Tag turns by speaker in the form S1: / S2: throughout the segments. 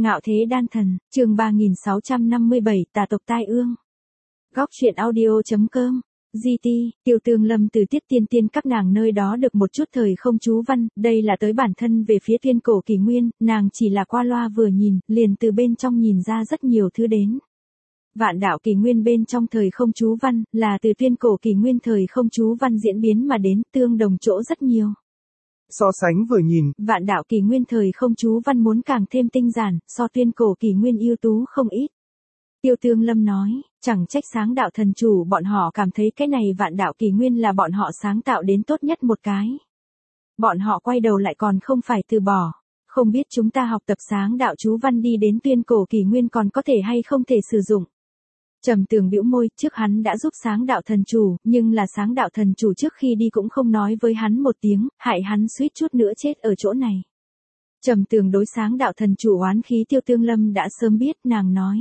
S1: Ngạo thế đan thần, chương 3657 tà tộc tai ương. Góc truyện audio.com. GT, Tiêu Tương Lâm từ Tiết Tiên Tiên các nàng nơi đó được một chút thời không chú văn, đây là tới bản thân về phía Tuyên Cổ Kỷ Nguyên, nàng chỉ là qua loa vừa nhìn, liền từ bên trong nhìn ra rất nhiều thứ đến. Vạn đạo kỷ nguyên bên trong thời không chú văn, là từ Tuyên Cổ Kỷ Nguyên thời không chú văn diễn biến mà đến, tương đồng chỗ rất nhiều.
S2: So sánh vừa nhìn,
S1: vạn đạo kỷ nguyên thời không chú văn muốn càng thêm tinh giản, so Tuyên Cổ Kỷ Nguyên ưu tú không ít. Tiêu Tương Lâm nói, chẳng trách sáng đạo thần chủ bọn họ cảm thấy cái này vạn đạo kỷ nguyên là bọn họ sáng tạo đến tốt nhất một cái. Bọn họ quay đầu lại còn không phải từ bỏ, không biết chúng ta học tập sáng đạo chú văn đi đến Tuyên Cổ Kỷ Nguyên còn có thể hay không thể sử dụng. Trầm Tường bĩu môi, trước hắn đã giúp sáng đạo thần chủ, nhưng là sáng đạo thần chủ trước khi đi cũng không nói với hắn một tiếng, hại hắn suýt chút nữa chết ở chỗ này. Trầm Tường đối sáng đạo thần chủ oán khí Tiêu Tương Lâm đã sớm biết, nàng nói.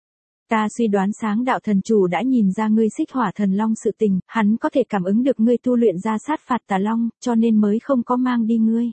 S1: Ta suy đoán sáng đạo thần chủ đã nhìn ra ngươi xích hỏa thần long sự tình, hắn có thể cảm ứng được ngươi tu luyện ra sát phạt tà long, cho nên mới không có mang đi ngươi.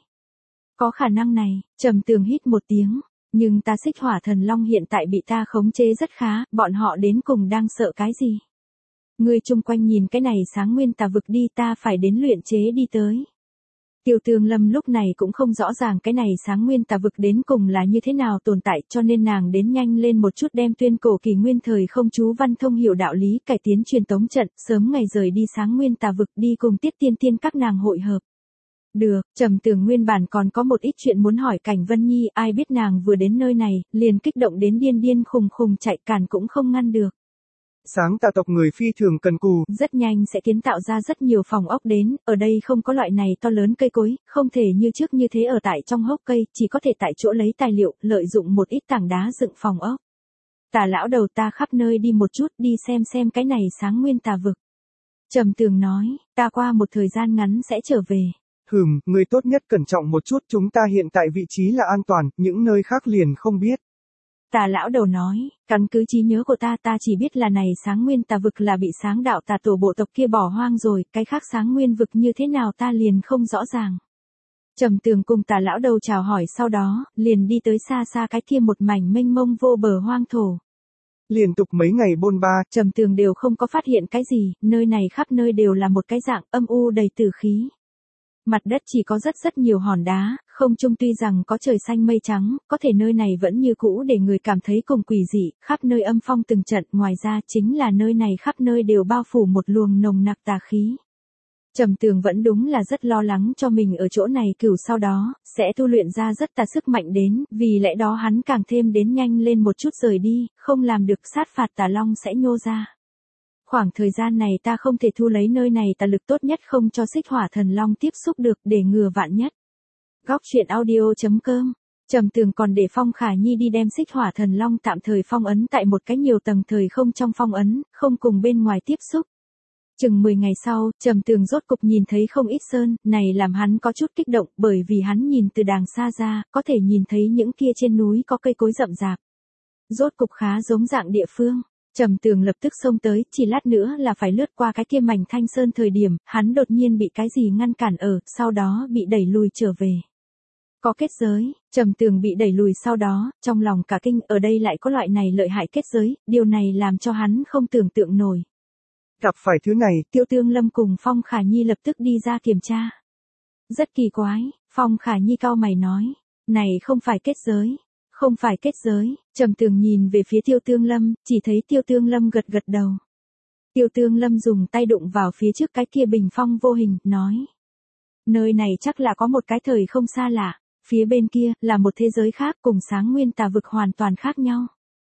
S1: Có khả năng này, Trầm Tường hít một tiếng. Nhưng ta xích hỏa thần long hiện tại bị ta khống chế rất khá, bọn họ đến cùng đang sợ cái gì? Ngươi chung quanh nhìn cái này sáng nguyên tà vực đi, ta phải đến luyện chế đi tới. Tiêu Tương Lâm lúc này cũng không rõ ràng cái này sáng nguyên tà vực đến cùng là như thế nào tồn tại, cho nên nàng đến nhanh lên một chút đem Tuyên Cổ Kỷ Nguyên thời không chú văn thông hiểu đạo lý, cải tiến truyền tống trận, sớm ngày rời đi sáng nguyên tà vực đi cùng Tiết Tiên Tiên các nàng hội hợp. Được, Trầm Tường nguyên bản còn có một ít chuyện muốn hỏi Cảnh Vân Nhi, ai biết nàng vừa đến nơi này, liền kích động đến điên điên khùng khùng chạy, cản cũng không ngăn được.
S2: Sáng tà tộc người phi thường cần cù,
S1: rất nhanh sẽ kiến tạo ra rất nhiều phòng ốc đến, ở đây không có loại này to lớn cây cối, không thể như trước như thế ở tại trong hốc cây, chỉ có thể tại chỗ lấy tài liệu, lợi dụng một ít tảng đá dựng phòng ốc. Tà lão đầu, ta khắp nơi đi một chút, đi xem cái này sáng nguyên tà vực. Trầm Tường nói, ta qua một thời gian ngắn sẽ trở về.
S2: Người tốt nhất cẩn trọng một chút, chúng ta hiện tại vị trí là an toàn, những nơi khác liền không biết.
S1: Tà lão đầu nói, căn cứ trí nhớ của ta chỉ biết là này sáng nguyên tà vực là bị sáng đạo tà tổ bộ tộc kia bỏ hoang rồi, cái khác sáng nguyên vực như thế nào ta liền không rõ ràng. Trầm Tường cùng tà lão đầu chào hỏi sau đó, liền đi tới xa xa cái kia một mảnh mênh mông vô bờ hoang thổ.
S2: Liên tục mấy ngày bôn ba,
S1: Trầm Tường đều không có phát hiện cái gì, nơi này khắp nơi đều là một cái dạng âm u đầy tử khí. Mặt đất chỉ có rất nhiều hòn đá, không trung tuy rằng có trời xanh mây trắng, có thể nơi này vẫn như cũ để người cảm thấy cùng quỷ dị, khắp nơi âm phong từng trận, ngoài ra chính là nơi này khắp nơi đều bao phủ một luồng nồng nặc tà khí. Trầm Tường vẫn đúng là rất lo lắng cho mình ở chỗ này cửu sau đó, sẽ tu luyện ra rất tà sức mạnh đến, vì lẽ đó hắn càng thêm đến nhanh lên một chút rời đi, không làm được sát phạt tà long sẽ nhô ra. Khoảng thời gian này ta không thể thu lấy nơi này tà lực tốt nhất không cho xích hỏa thần long tiếp xúc được để ngừa vạn nhất. Góc truyện audio.com. Trầm Tường còn để Phong Khả Nhi đi đem xích hỏa thần long tạm thời phong ấn tại một cái nhiều tầng thời không trong phong ấn, không cùng bên ngoài tiếp xúc. Chừng 10 ngày sau, Trầm Tường rốt cục nhìn thấy không ít sơn, này làm hắn có chút kích động bởi vì hắn nhìn từ đàng xa ra, có thể nhìn thấy những kia trên núi có cây cối rậm rạp. Rốt cục khá giống dạng địa phương. Trầm Tường lập tức xông tới, chỉ lát nữa là phải lướt qua cái kia mảnh thanh sơn thời điểm, hắn đột nhiên bị cái gì ngăn cản ở, sau đó bị đẩy lùi trở về. Có kết giới, Trầm Tường bị đẩy lùi sau đó, trong lòng cả kinh, ở đây lại có loại này lợi hại kết giới, điều này làm cho hắn không tưởng tượng nổi.
S2: Gặp phải thứ này,
S1: Tiêu Tương Lâm cùng Phong Khả Nhi lập tức đi ra kiểm tra. Rất kỳ quái, Phong Khả Nhi cau mày nói, này không phải kết giới. Không phải kết giới, Trầm Tường nhìn về phía Tiêu Tương Lâm, chỉ thấy Tiêu Tương Lâm gật gật đầu. Tiêu Tương Lâm dùng tay đụng vào phía trước cái kia bình phong vô hình, nói. Nơi này chắc là có một cái thời không xa lạ, phía bên kia là một thế giới khác cùng sáng nguyên tà vực hoàn toàn khác nhau.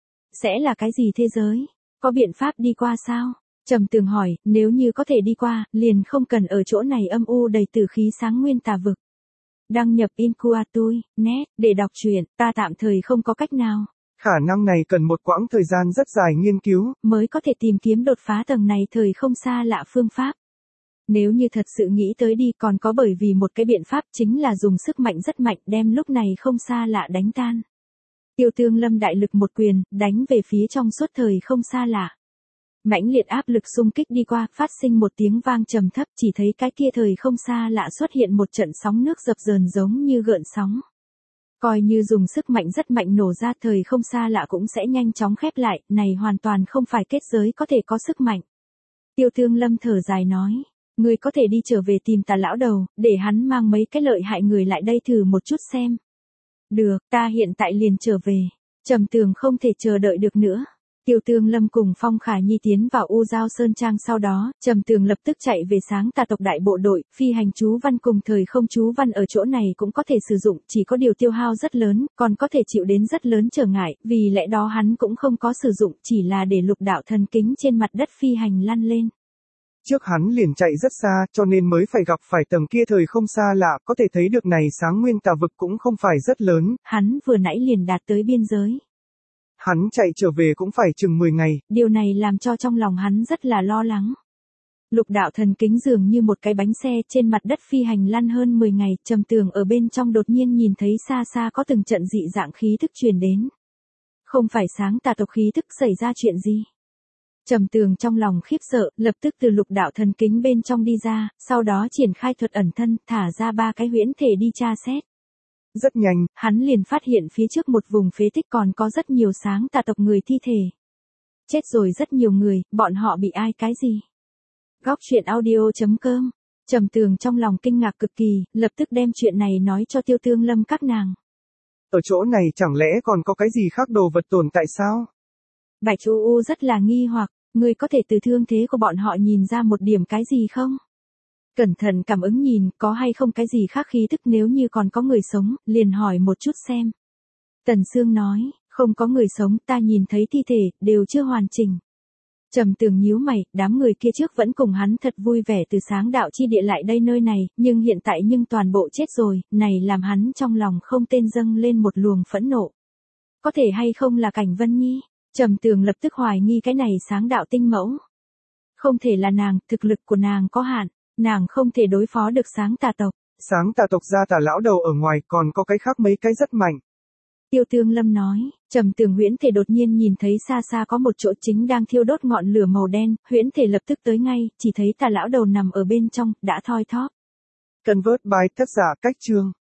S1: Sẽ là cái gì thế giới? Có biện pháp đi qua sao? Trầm Tường hỏi, nếu như có thể đi qua, liền không cần ở chỗ này âm u đầy tử khí sáng nguyên tà vực. Đăng nhập Inkuatui.net để đọc truyện, ta tạm thời không có cách nào.
S2: Khả năng này cần một quãng thời gian rất dài nghiên cứu,
S1: mới có thể tìm kiếm đột phá tầng này thời không xa lạ phương pháp. Nếu như thật sự nghĩ tới đi còn có bởi vì một cái biện pháp chính là dùng sức mạnh rất mạnh đem lúc này không xa lạ đánh tan. Tiêu Tương Lâm đại lực một quyền, đánh về phía trong suốt thời không xa lạ. Mãnh liệt áp lực xung kích đi qua, phát sinh một tiếng vang trầm thấp, chỉ thấy cái kia thời không xa lạ xuất hiện một trận sóng nước dập dờn giống như gợn sóng. Coi như dùng sức mạnh rất mạnh nổ ra thời không xa lạ cũng sẽ nhanh chóng khép lại, này hoàn toàn không phải kết giới có thể có sức mạnh. Tiêu Tương Lâm thở dài nói, ngươi có thể đi trở về tìm Tà lão đầu, để hắn mang mấy cái lợi hại người lại đây thử một chút xem. Được, ta hiện tại liền trở về. Trầm Tường không thể chờ đợi được nữa. Tiêu Tương Lâm cùng Phong Khả Nhi tiến vào U Giao Sơn Trang sau đó, Trầm Tường lập tức chạy về Sáng Tà tộc đại bộ đội, phi hành chú văn cùng thời không chú văn ở chỗ này cũng có thể sử dụng, chỉ có điều tiêu hao rất lớn, còn có thể chịu đến rất lớn trở ngại, vì lẽ đó hắn cũng không có sử dụng, chỉ là để lục đạo thần kính trên mặt đất phi hành lăn lên.
S2: Trước hắn liền chạy rất xa, cho nên mới phải gặp phải tầng kia thời không xa lạ, có thể thấy được này Sáng Nguyên Tà vực cũng không phải rất lớn.
S1: Hắn vừa nãy liền đạt tới biên giới.
S2: Hắn chạy trở về cũng phải chừng 10 ngày.
S1: Điều này làm cho trong lòng hắn rất là lo lắng. Lục đạo thần kính dường như một cái bánh xe trên mặt đất phi hành lăn hơn 10 ngày, Trầm Tường ở bên trong đột nhiên nhìn thấy xa xa có từng trận dị dạng khí thức truyền đến. Không phải Sáng Tà tộc khí thức xảy ra chuyện gì? Trầm Tường trong lòng khiếp sợ, lập tức từ lục đạo thần kính bên trong đi ra, sau đó triển khai thuật ẩn thân, thả ra 3 cái huyễn thể đi tra xét.
S2: Rất nhanh,
S1: hắn liền phát hiện phía trước một vùng phế tích còn có rất nhiều Sáng Tà tộc người thi thể. Chết rồi rất nhiều người, bọn họ bị ai cái gì? Góc truyện audio.com. Trầm Tường trong lòng kinh ngạc cực kỳ, lập tức đem chuyện này nói cho Tiêu Tương Lâm các nàng.
S2: Ở chỗ này chẳng lẽ còn có cái gì khác đồ vật tồn tại sao?
S1: Bạch U rất là nghi hoặc, ngươi có thể từ thương thế của bọn họ nhìn ra một điểm cái gì không? Cẩn thận cảm ứng nhìn, có hay không cái gì khác khí thức, nếu như còn có người sống, liền hỏi một chút xem. Tần Sương nói, không có người sống, ta nhìn thấy thi thể, đều chưa hoàn chỉnh. Trầm Tường nhíu mày, đám người kia trước vẫn cùng hắn thật vui vẻ từ Sáng đạo chi địa lại đây nơi này, nhưng hiện tại toàn bộ chết rồi, này làm hắn trong lòng không tên dâng lên một luồng phẫn nộ. Có thể hay không là Cảnh Vân Nhi? Trầm Tường lập tức hoài nghi cái này Sáng đạo tinh mẫu. Không thể là nàng, thực lực của nàng có hạn, nàng không thể đối phó được Sáng Tà tộc.
S2: Sáng Tà tộc ra Tà lão đầu ở ngoài còn có cái khác mấy cái rất mạnh.
S1: Tiêu Tương Lâm nói, Trầm Tường huyễn thể đột nhiên nhìn thấy xa xa có một chỗ chính đang thiêu đốt ngọn lửa màu đen, huyễn thể lập tức tới ngay, chỉ thấy Tà lão đầu nằm ở bên trong, đã thoi thóp.
S2: Convert by tác giả Cách Chương.